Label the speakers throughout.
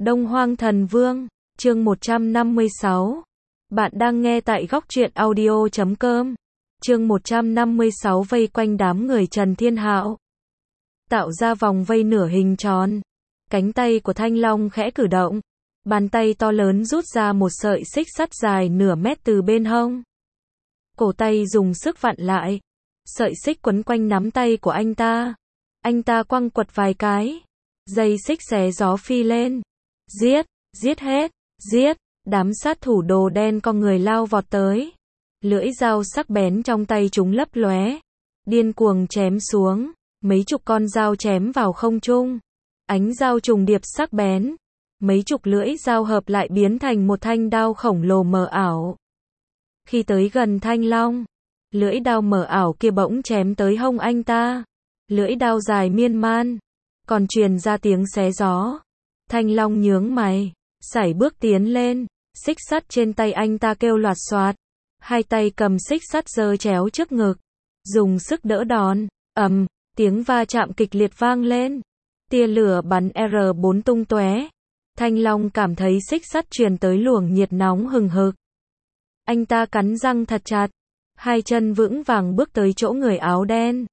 Speaker 1: Đông Hoang Thần Vương, chương 156. Bạn đang nghe tại góc truyện audio.com. Chương 156 vây quanh đám người Trần Thiên Hạo. Tạo ra vòng vây nửa hình tròn. Cánh tay của Thanh Long khẽ cử động. Bàn tay to lớn rút ra một sợi xích sắt dài nửa mét từ bên hông. Cổ tay dùng sức vặn lại. Sợi xích quấn quanh nắm tay của anh ta. Anh ta quăng quật vài cái. Dây xích xé gió phi lên. Giết, giết hết, giết, đám sát thủ đồ đen con người lao vọt tới. Lưỡi dao sắc bén trong tay chúng lấp lóe, điên cuồng chém xuống, mấy chục con dao chém vào không trung. Ánh dao trùng điệp sắc bén, mấy chục lưỡi dao hợp lại biến thành một thanh đao khổng lồ mờ ảo. Khi tới gần Thanh Long, lưỡi đao mờ ảo kia bỗng chém tới hông anh ta. Lưỡi đao dài miên man, còn truyền ra tiếng xé gió. Thanh Long nhướng mày, sải bước tiến lên, xích sắt trên tay anh ta kêu loạt xoạt. Hai tay cầm xích sắt giơ chéo trước ngực, dùng sức đỡ đòn. Tiếng va chạm kịch liệt vang lên. Tia lửa bắn R4 tung tóe. Thanh Long cảm thấy xích sắt truyền tới luồng nhiệt nóng hừng hực. Anh ta cắn răng thật chặt, hai chân vững vàng bước tới chỗ người áo đen.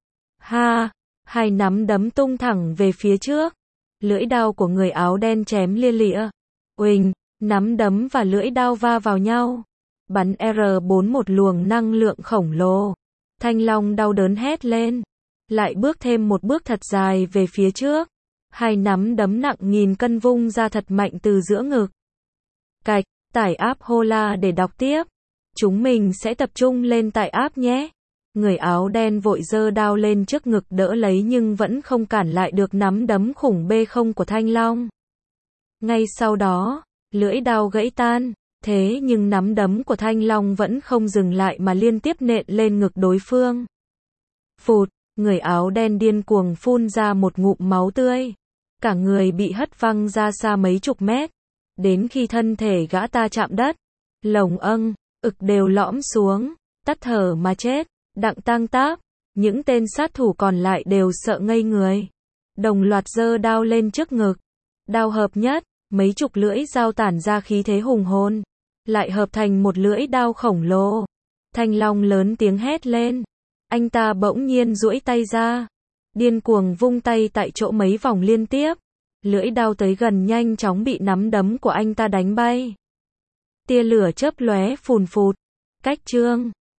Speaker 1: Hai nắm đấm tung thẳng về phía trước. Lưỡi đao của người áo đen chém lia lịa. Uỳnh, nắm đấm và lưỡi đao va vào nhau. Bắn R4 một luồng năng lượng khổng lồ. Thanh Long đau đớn hét lên. Lại bước thêm một bước thật dài về phía trước. Hai nắm đấm nặng nghìn cân vung ra thật mạnh từ giữa ngực. Cạch, tải app Hola để đọc tiếp. Chúng mình sẽ tập trung lên tải app nhé. Người áo đen vội giơ đao lên trước ngực đỡ lấy nhưng vẫn không cản lại được nắm đấm khủng bê không của Thanh Long. Ngay sau đó, lưỡi đao gãy tan, thế nhưng nắm đấm của Thanh Long vẫn không dừng lại mà liên tiếp nện lên ngực đối phương. Phụt, người áo đen điên cuồng phun ra một ngụm máu tươi. Cả người bị hất văng ra xa mấy chục mét. Đến khi thân thể gã ta chạm đất, lồng ực đều lõm xuống, tắt thở mà chết. Đặng Tăng Táp, những tên sát thủ còn lại đều sợ ngây người. Đồng loạt giơ đao lên trước ngực. Đao hợp nhất, mấy chục lưỡi dao tản ra khí thế hùng hồn, lại hợp thành một lưỡi đao khổng lồ. Thanh Long lớn tiếng hét lên. Anh ta bỗng nhiên duỗi tay ra, điên cuồng vung tay tại chỗ mấy vòng liên tiếp. Lưỡi đao tới gần nhanh chóng bị nắm đấm của anh ta đánh bay. Tia lửa chớp lóe phùn phụt. Cách chương